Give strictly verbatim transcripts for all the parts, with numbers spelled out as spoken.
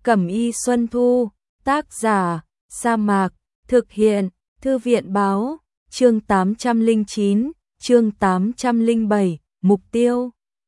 Cẩm y Xuân Thu, tác giả, Sa Mạc, thực hiện, Thư viện báo, chương tám trăm lẻ chín, chương tám trăm lẻ bảy, mục tiêu.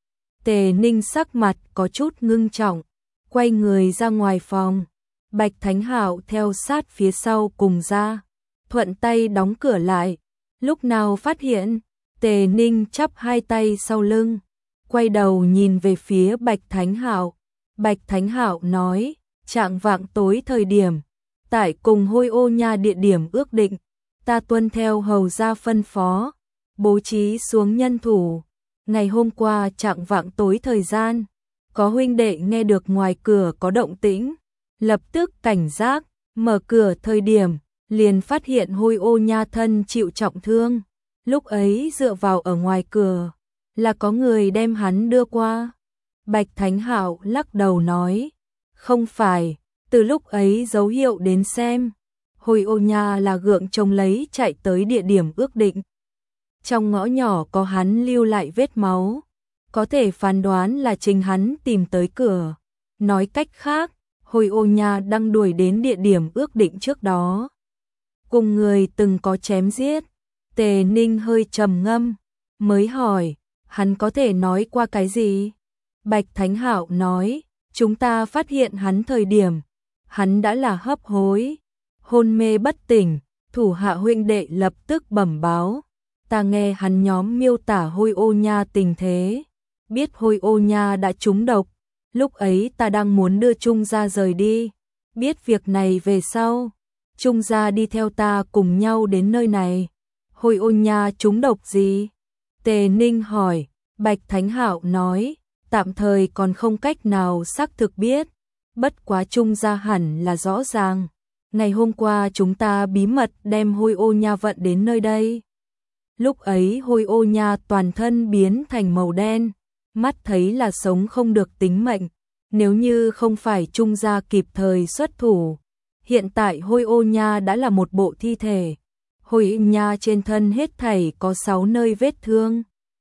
Tề Ninh sắc mặt có chút ngưng trọng, quay người ra ngoài phòng. Bạch Thánh Hạo theo sát phía sau cùng ra, thuận tay đóng cửa lại. Lúc nào phát hiện, Tề Ninh chắp hai tay sau lưng, quay đầu nhìn về phía Bạch Thánh Hạo. Bạch Thánh Hạo nói, chạng vạng tối thời điểm, tại cùng Hôi Ô Nha địa điểm ước định, ta tuân theo hầu gia phân phó, bố trí xuống nhân thủ. Ngày hôm qua chạng vạng tối thời gian, có huynh đệ nghe được ngoài cửa có động tĩnh, lập tức cảnh giác, mở cửa thời điểm, liền phát hiện Hôi Ô Nha thân chịu trọng thương. Lúc ấy dựa vào ở ngoài cửa, là có người đem hắn đưa qua. Bạch Thánh Hạo lắc đầu nói, không phải, từ lúc ấy dấu hiệu đến xem, Hôi Ô Nha là gượng chống lấy chạy tới địa điểm ước định. Trong ngõ nhỏ có hắn lưu lại vết máu, có thể phán đoán là chính hắn tìm tới cửa. Nói cách khác, Hôi Ô Nha đang đuổi đến địa điểm ước định trước đó. Cùng người từng có chém giết. Tề Ninh hơi trầm ngâm, mới hỏi, hắn có thể nói qua cái gì? Bạch Thánh Hạo nói, chúng ta phát hiện hắn thời điểm, hắn đã là hấp hối, hôn mê bất tỉnh. Thủ hạ huynh đệ lập tức bẩm báo, ta nghe hắn nhóm miêu tả Hôi Ô Nha tình thế, biết Hôi Ô Nha đã trúng độc. Lúc ấy ta đang muốn đưa Trung gia rời đi, biết việc này về sau, Trung gia đi theo ta cùng nhau đến nơi này. Hôi Ô Nha trúng độc gì? Tề Ninh hỏi. Bạch Thánh Hạo nói, tạm thời còn không cách nào xác thực biết, bất quá Trung gia hẳn là rõ ràng. Ngày hôm qua chúng ta bí mật đem Hôi Ô Nha vận đến nơi đây. Lúc ấy Hôi Ô Nha toàn thân biến thành màu đen, mắt thấy là sống không được tính mệnh. Nếu như không phải Trung gia kịp thời xuất thủ, hiện tại Hôi Ô Nha đã là một bộ thi thể. Hôi Ô Nha trên thân hết thảy có sáu nơi vết thương.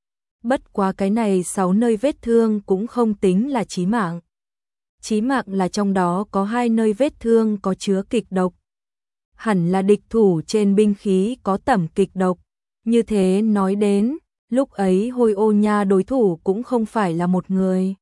Bất quá cái này sáu nơi vết thương cũng không tính là chí mạng. Chí mạng là trong đó có hai nơi vết thương có chứa kịch độc. Hẳn là địch thủ trên binh khí có tẩm kịch độc. Như thế nói đến, lúc ấy Hôi Ô Nha đối thủ cũng không phải là một người.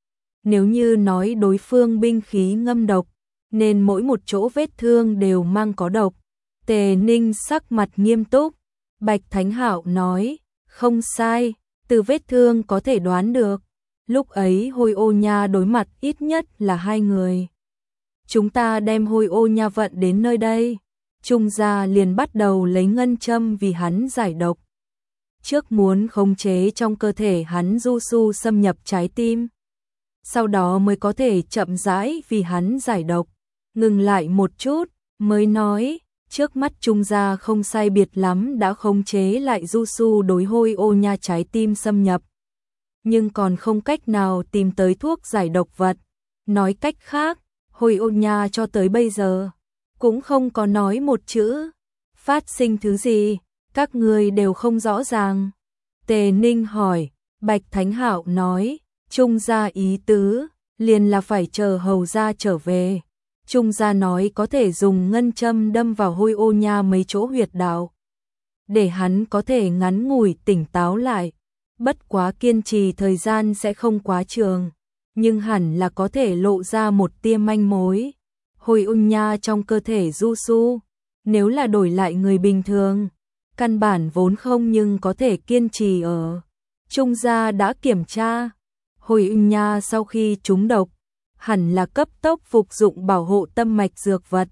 Nếu như nói đối phương binh khí ngâm độc, nên mỗi một chỗ vết thương đều mang có độc. Tề Ninh sắc mặt nghiêm túc. Bạch Thánh Hạo nói, không sai, từ vết thương có thể đoán được. Lúc ấy Hôi Ô Nha đối mặt ít nhất là hai người. Chúng ta đem Hôi Ô Nha vận đến nơi đây, Trung gia liền bắt đầu lấy ngân châm vì hắn giải độc. Trước muốn khống chế trong cơ thể hắn du su xâm nhập trái tim, sau đó mới có thể chậm rãi vì hắn giải độc. Ngừng lại một chút, mới nói, trước mắt Trung gia không sai biệt lắm đã khống chế lại du su đối Hôi Ô Nha trái tim xâm nhập. Nhưng còn không cách nào tìm tới thuốc giải độc vật. Nói cách khác, Hôi Ô Nha cho tới bây giờ cũng không có nói một chữ. Phát sinh thứ gì, các người đều không rõ ràng. Tề Ninh hỏi. Bạch Thánh Hạo nói, Trung gia ý tứ liền là phải chờ hầu gia trở về. Trung gia nói có thể dùng ngân châm đâm vào Hôi Ô Nha mấy chỗ huyệt đạo, để hắn có thể ngắn ngủi tỉnh táo lại. Bất quá kiên trì thời gian sẽ không quá trường, nhưng hẳn là có thể lộ ra một tia manh mối. Hôi Ô Nha trong cơ thể du su, nếu là đổi lại người bình thường, căn bản vốn không nhưng có thể kiên trì ở. Trung gia đã kiểm tra, Hôi Ô Nha sau khi trúng độc, hẳn là cấp tốc phục dụng bảo hộ tâm mạch dược vật,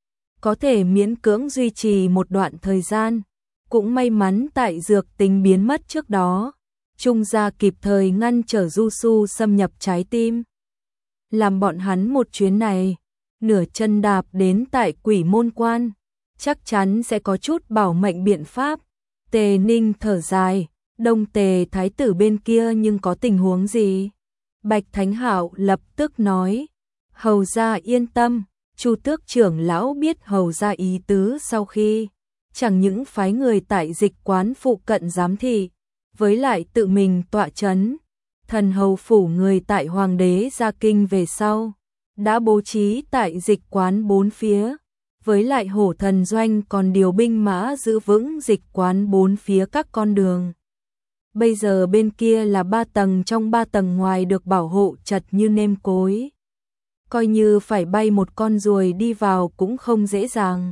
có thể miễn cưỡng duy trì một đoạn thời gian. Cũng may mắn tại dược tính biến mất trước đó, Trung gia kịp thời ngăn trở du su xâm nhập trái tim, làm bọn hắn một chuyến này nửa chân đạp đến tại Quỷ Môn Quan, chắc chắn sẽ có chút bảo mệnh biện pháp. Tề Ninh thở dài, Đông Tề thái tử bên kia nhưng có tình huống gì? Bạch Thánh Hạo lập tức nói, hầu gia yên tâm, Chu Tước trưởng lão biết hầu gia ý tứ sau khi chẳng những phái người tại dịch quán phụ cận giám thị, với lại tự mình tọa chấn. Thần hầu phủ người tại hoàng đế ra kinh về sau, đã bố trí tại dịch quán bốn phía, với lại hổ thần doanh còn điều binh mã giữ vững dịch quán bốn phía các con đường. Bây giờ bên kia là ba tầng trong ba tầng ngoài được bảo hộ chặt như nêm cối. Coi như phải bay một con ruồi đi vào cũng không dễ dàng.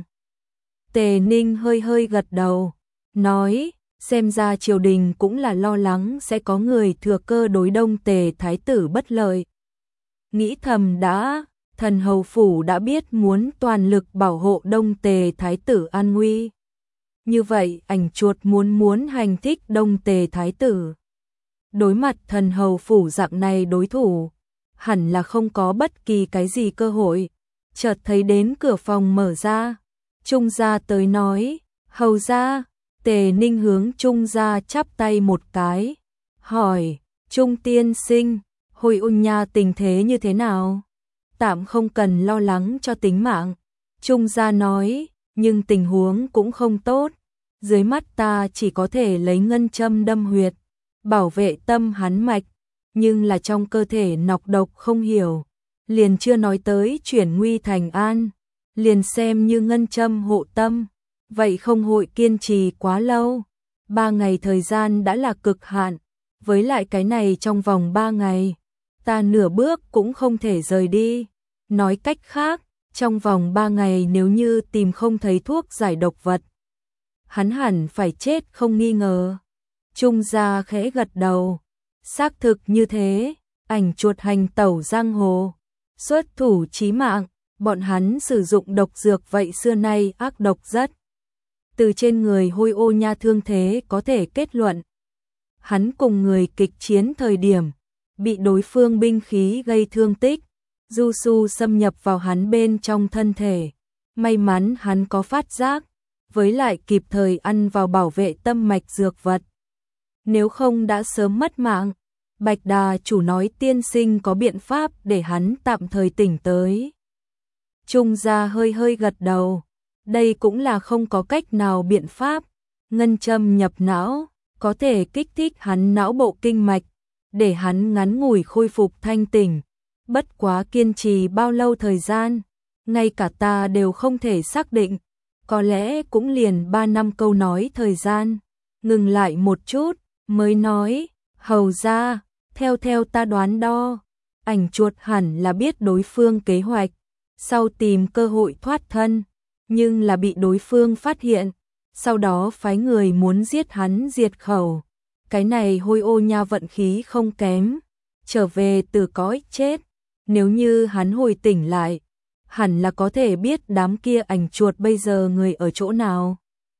Tề Ninh hơi hơi gật đầu, nói, xem ra triều đình cũng là lo lắng sẽ có người thừa cơ đối Đông Tề thái tử bất lợi. Nghĩ thầm đã, thần hầu phủ đã biết muốn toàn lực bảo hộ Đông Tề thái tử an nguy. Như vậy ảnh chuột muốn muốn hành thích Đông Tề thái tử. Đối mặt thần hầu phủ dạng này đối thủ, hẳn là không có bất kỳ cái gì cơ hội. Chợt thấy đến cửa phòng mở ra, Trung gia tới nói, hầu gia. Tề Ninh hướng Trung gia chắp tay một cái, hỏi, Trung tiên sinh, Hồi Ôn Nha tình thế như thế nào? Tạm không cần lo lắng cho tính mạng. Trung gia nói, nhưng tình huống cũng không tốt. Dưới mắt ta chỉ có thể lấy ngân châm đâm huyệt, bảo vệ tâm hắn mạch, nhưng là trong cơ thể nọc độc không hiểu. Liền chưa nói tới chuyển nguy thành an, liền xem như ngân châm hộ tâm. Vậy không hội kiên trì quá lâu. Ba ngày thời gian đã là cực hạn, với lại cái này trong vòng ba ngày, ta nửa bước cũng không thể rời đi. Nói cách khác, trong vòng ba ngày nếu như tìm không thấy thuốc giải độc vật, hắn hẳn phải chết không nghi ngờ. Trung gia khẽ gật đầu, xác thực như thế, ảnh chuột hành tẩu giang hồ, xuất thủ chí mạng, bọn hắn sử dụng độc dược vậy xưa nay ác độc rất. Từ trên người Hôi Ô Nha thương thế có thể kết luận, hắn cùng người kịch chiến thời điểm, bị đối phương binh khí gây thương tích, du su xâm nhập vào hắn bên trong thân thể. May mắn hắn có phát giác, với lại kịp thời ăn vào bảo vệ tâm mạch dược vật. Nếu không đã sớm mất mạng. Bạch Đà chủ nói tiên sinh có biện pháp để hắn tạm thời tỉnh tới. Trung gia hơi hơi gật đầu. Đây cũng là không có cách nào biện pháp. Ngân châm nhập não, có thể kích thích hắn não bộ kinh mạch, để hắn ngắn ngủi khôi phục thanh tỉnh. Bất quá kiên trì bao lâu thời gian, ngay cả ta đều không thể xác định. Có lẽ cũng liền ba năm câu nói thời gian. Ngừng lại một chút, mới nói, hầu ra, theo theo ta đoán đo, ảnh chuột hẳn là biết đối phương kế hoạch, sau tìm cơ hội thoát thân, nhưng là bị đối phương phát hiện, sau đó phái người muốn giết hắn diệt khẩu. Cái này Hôi Ô Nha vận khí không kém, trở về từ cõi chết, nếu như hắn hồi tỉnh lại, hẳn là có thể biết đám kia ảnh chuột bây giờ người ở chỗ nào.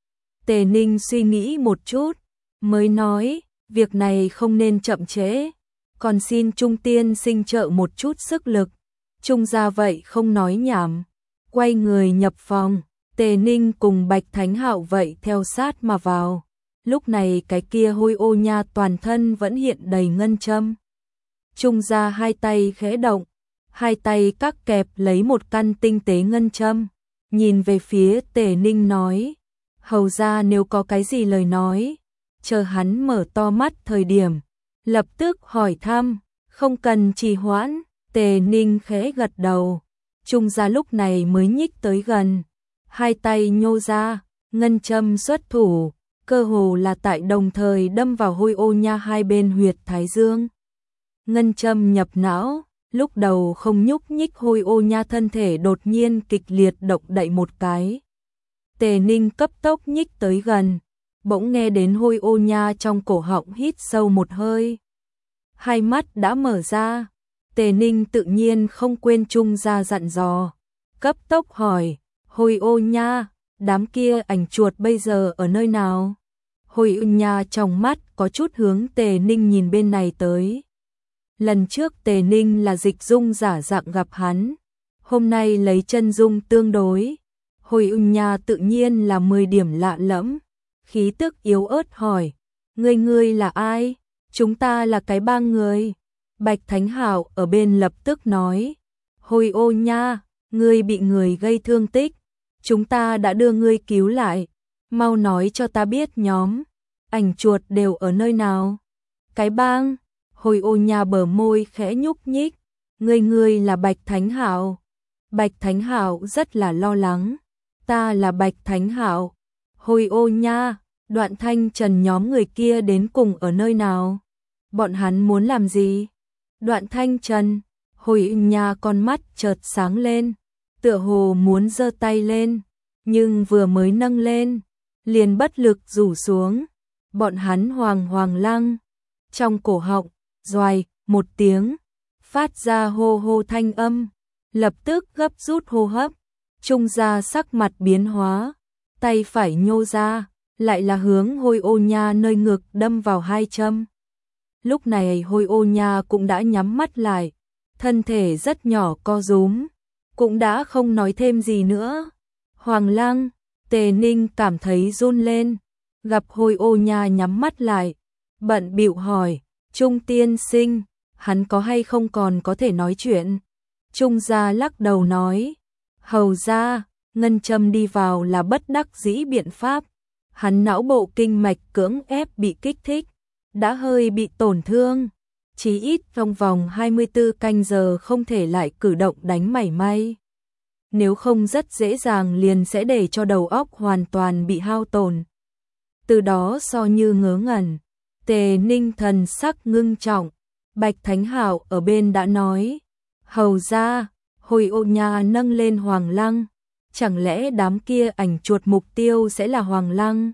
Tề Ninh suy nghĩ một chút, mới nói, việc này không nên chậm trễ, còn xin Trung tiên sinh trợ một chút sức lực. Trung gia vậy không nói nhảm, quay người nhập phòng. Tề Ninh cùng Bạch Thánh Hạo vậy theo sát mà vào. Lúc này cái kia Hôi Ô Nha toàn thân vẫn hiện đầy ngân châm. Trung gia hai tay khẽ động, hai tay các kẹp lấy một căn tinh tế ngân châm, nhìn về phía Tề Ninh nói, hầu ra nếu có cái gì lời nói, chờ hắn mở to mắt thời điểm, lập tức hỏi thăm, không cần trì hoãn. Tề Ninh khẽ gật đầu, Trung gia lúc này mới nhích tới gần, hai tay nhô ra, ngân châm xuất thủ, cơ hồ là tại đồng thời đâm vào Hôi Ô Nha hai bên huyệt thái dương. Ngân châm nhập não, lúc đầu không nhúc nhích Hôi Ô Nha thân thể đột nhiên kịch liệt động đậy một cái. Tề Ninh cấp tốc nhích tới gần, bỗng nghe đến Hôi Ô Nha trong cổ họng hít sâu một hơi. Hai mắt đã mở ra, Tề Ninh tự nhiên không quên Trung gia dặn dò, cấp tốc hỏi, Hôi Ô Nha, đám kia ảnh chuột bây giờ ở nơi nào? Hôi Ô Nha trong mắt có chút hướng Tề Ninh nhìn bên này tới. Lần trước Tề Ninh là dịch dung giả dạng gặp hắn, hôm nay lấy chân dung tương đối. Hôi Ô Nha tự nhiên là mười điểm lạ lẫm, khí tức yếu ớt hỏi, ngươi ngươi là ai? Chúng ta là cái bang người. Bạch Thánh Hạo ở bên lập tức nói, Hôi Ô Nha, ngươi bị người gây thương tích, chúng ta đã đưa ngươi cứu lại, mau nói cho ta biết nhóm ảnh chuột đều ở nơi nào. Cái bang? Hôi Ô Nha bờ môi khẽ nhúc nhích, Ngươi ngươi là Bạch Thánh Hạo. Bạch Thánh Hạo rất là lo lắng. Ta là Bạch Thánh Hạo. Hồi ô nha, Đoạn Thanh Trần nhóm người kia đến cùng ở nơi nào? Bọn hắn muốn làm gì? Đoạn Thanh Trần, Hồi nha con mắt chợt sáng lên, tựa hồ muốn giơ tay lên, nhưng vừa mới nâng lên, liền bất lực rủ xuống. Bọn hắn hoàng hoàng lăng, trong cổ họng, doài, một tiếng, phát ra hô hô thanh âm, lập tức gấp rút hô hấp, Trung gia sắc mặt biến hóa, tay phải nhô ra, lại là hướng Hôi Ô Nha nơi ngực đâm vào hai châm. Lúc này Hôi Ô Nha cũng đã nhắm mắt lại, thân thể rất nhỏ co rúm, cũng đã không nói thêm gì nữa. Hoàng Lăng, Tề Ninh cảm thấy run lên, gặp Hôi Ô Nha nhắm mắt lại, bận bịu hỏi, Trung tiên sinh, hắn có hay không còn có thể nói chuyện? Trung gia lắc đầu nói, hầu ra, ngân châm đi vào là bất đắc dĩ biện pháp, hắn não bộ kinh mạch cưỡng ép bị kích thích, đã hơi bị tổn thương, chí ít trong vòng hai mươi tư canh giờ không thể lại cử động đánh mảy may. Nếu không rất dễ dàng liền sẽ để cho đầu óc hoàn toàn bị hao tổn. Từ đó so như ngớ ngẩn, Tề Ninh thần sắc ngưng trọng, Bạch Thánh Hạo ở bên đã nói, hầu ra, Hồi Ô Nha nâng lên Hoàng Lăng, chẳng lẽ đám kia ảnh chuột mục tiêu sẽ là Hoàng Lăng?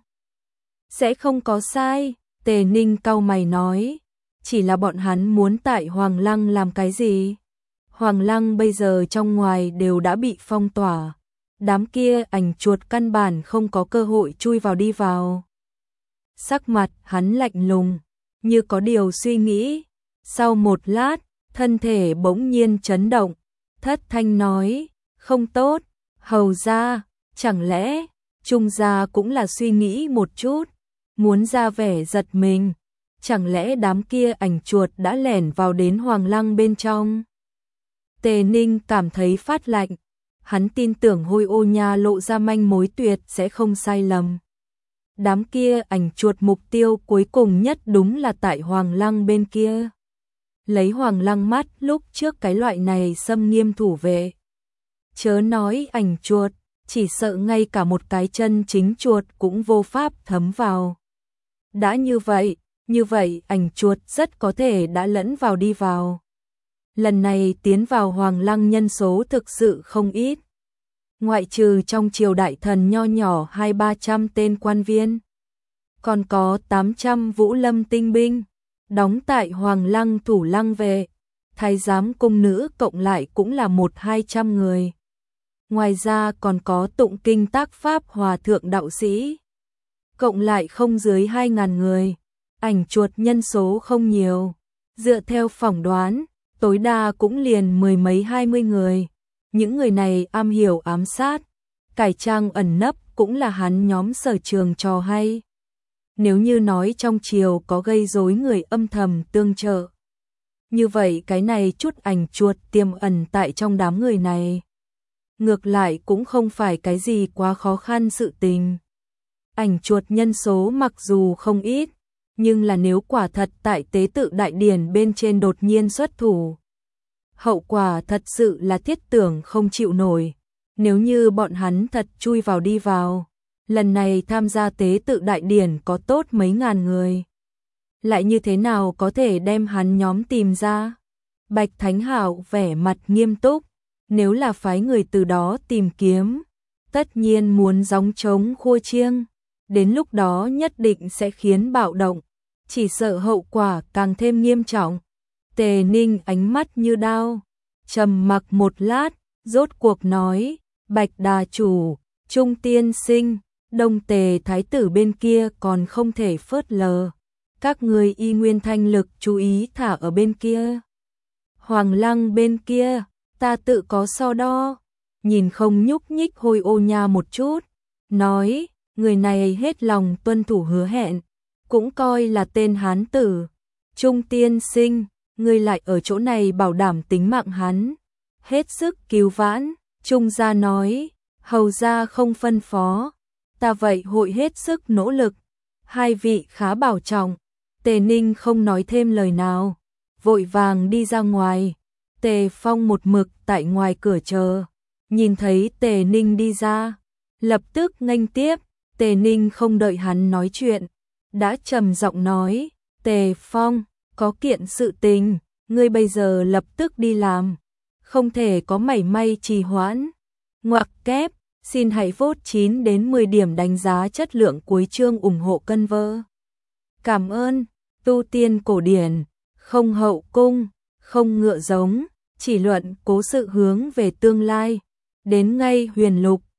Sẽ không có sai, Tề Ninh cau mày nói, chỉ là bọn hắn muốn tại Hoàng Lăng làm cái gì? Hoàng Lăng bây giờ trong ngoài đều đã bị phong tỏa, đám kia ảnh chuột căn bản không có cơ hội chui vào đi vào. Sắc mặt hắn lạnh lùng, như có điều suy nghĩ, sau một lát, thân thể bỗng nhiên chấn động, thất thanh nói, không tốt, hầu ra, chẳng lẽ, Trung gia cũng là suy nghĩ một chút, muốn ra vẻ giật mình, chẳng lẽ đám kia ảnh chuột đã lẻn vào đến Hoàng Lăng bên trong? Tề Ninh cảm thấy phát lạnh, hắn tin tưởng Hôi Ô Nha lộ ra manh mối tuyệt sẽ không sai lầm. Đám kia ảnh chuột mục tiêu cuối cùng nhất đúng là tại Hoàng Lăng bên kia. Lấy Hoàng Lăng mắt lúc trước cái loại này xâm nghiêm thủ vệ. Chớ nói ảnh chuột, chỉ sợ ngay cả một cái chân chính chuột cũng vô pháp thấm vào. Đã như vậy, như vậy ảnh chuột rất có thể đã lẫn vào đi vào. Lần này tiến vào Hoàng Lăng nhân số thực sự không ít. Ngoại trừ trong triều đại thần nho nhỏ hai ba trăm tên quan viên, còn có tám trăm vũ lâm tinh binh, đóng tại Hoàng Lăng thủ lăng vệ, thái giám cung nữ cộng lại cũng là một hai trăm người. Ngoài ra còn có tụng kinh tác pháp hòa thượng đạo sĩ, cộng lại không dưới hai ngàn người, ảnh chuột nhân số không nhiều, dựa theo phỏng đoán, tối đa cũng liền mười mấy hai mươi người. Những người này am hiểu ám sát, cải trang ẩn nấp cũng là hắn nhóm sở trường trò hay. Nếu như nói trong triều có gây rối người âm thầm tương trợ, như vậy cái này chút ảnh chuột tiềm ẩn tại trong đám người này, ngược lại cũng không phải cái gì quá khó khăn sự tình. Ảnh chuột nhân số mặc dù không ít, nhưng là nếu quả thật tại tế tự đại điển bên trên đột nhiên xuất thủ, hậu quả thật sự là thiết tưởng không chịu nổi. Nếu như bọn hắn thật chui vào đi vào, lần này tham gia tế tự đại điển có tốt mấy ngàn người, lại như thế nào có thể đem hắn nhóm tìm ra? Bạch Thánh Hạo vẻ mặt nghiêm túc, nếu là phái người từ đó tìm kiếm, tất nhiên muốn gióng trống khua chiêng, đến lúc đó nhất định sẽ khiến bạo động, chỉ sợ hậu quả càng thêm nghiêm trọng. Tề Ninh ánh mắt như đao, trầm mặc một lát, rốt cuộc nói, Bạch đà chủ, Trung tiên sinh, Đông Tề thái tử bên kia còn không thể phớt lờ, các người y nguyên thanh lực chú ý thả ở bên kia. Hoàng Lăng bên kia, ta tự có so đo, nhìn không nhúc nhích Hôi Ô Nha một chút, nói, người này hết lòng tuân thủ hứa hẹn, cũng coi là tên hán tử. Trung tiên sinh, ngươi lại ở chỗ này bảo đảm tính mạng hắn, hết sức cứu vãn. Trung gia nói, hầu gia không phân phó, ta vậy hội hết sức nỗ lực. Hai vị khá bảo trọng. Tề Ninh không nói thêm lời nào, vội vàng đi ra ngoài. Tề Phong một mực tại ngoài cửa chờ, nhìn thấy Tề Ninh đi ra, lập tức nghênh tiếp. Tề Ninh không đợi hắn nói chuyện, đã trầm giọng nói, Tề Phong, có kiện sự tình, ngươi bây giờ lập tức đi làm, không thể có mảy may trì hoãn. Ngoặc kép, xin hãy vote chín đến mười điểm đánh giá chất lượng cuối chương ủng hộ cân vơ. Cảm ơn, tu tiên cổ điển, không hậu cung, không ngựa giống, chỉ luận cố sự hướng về tương lai, đến ngay huyền lục.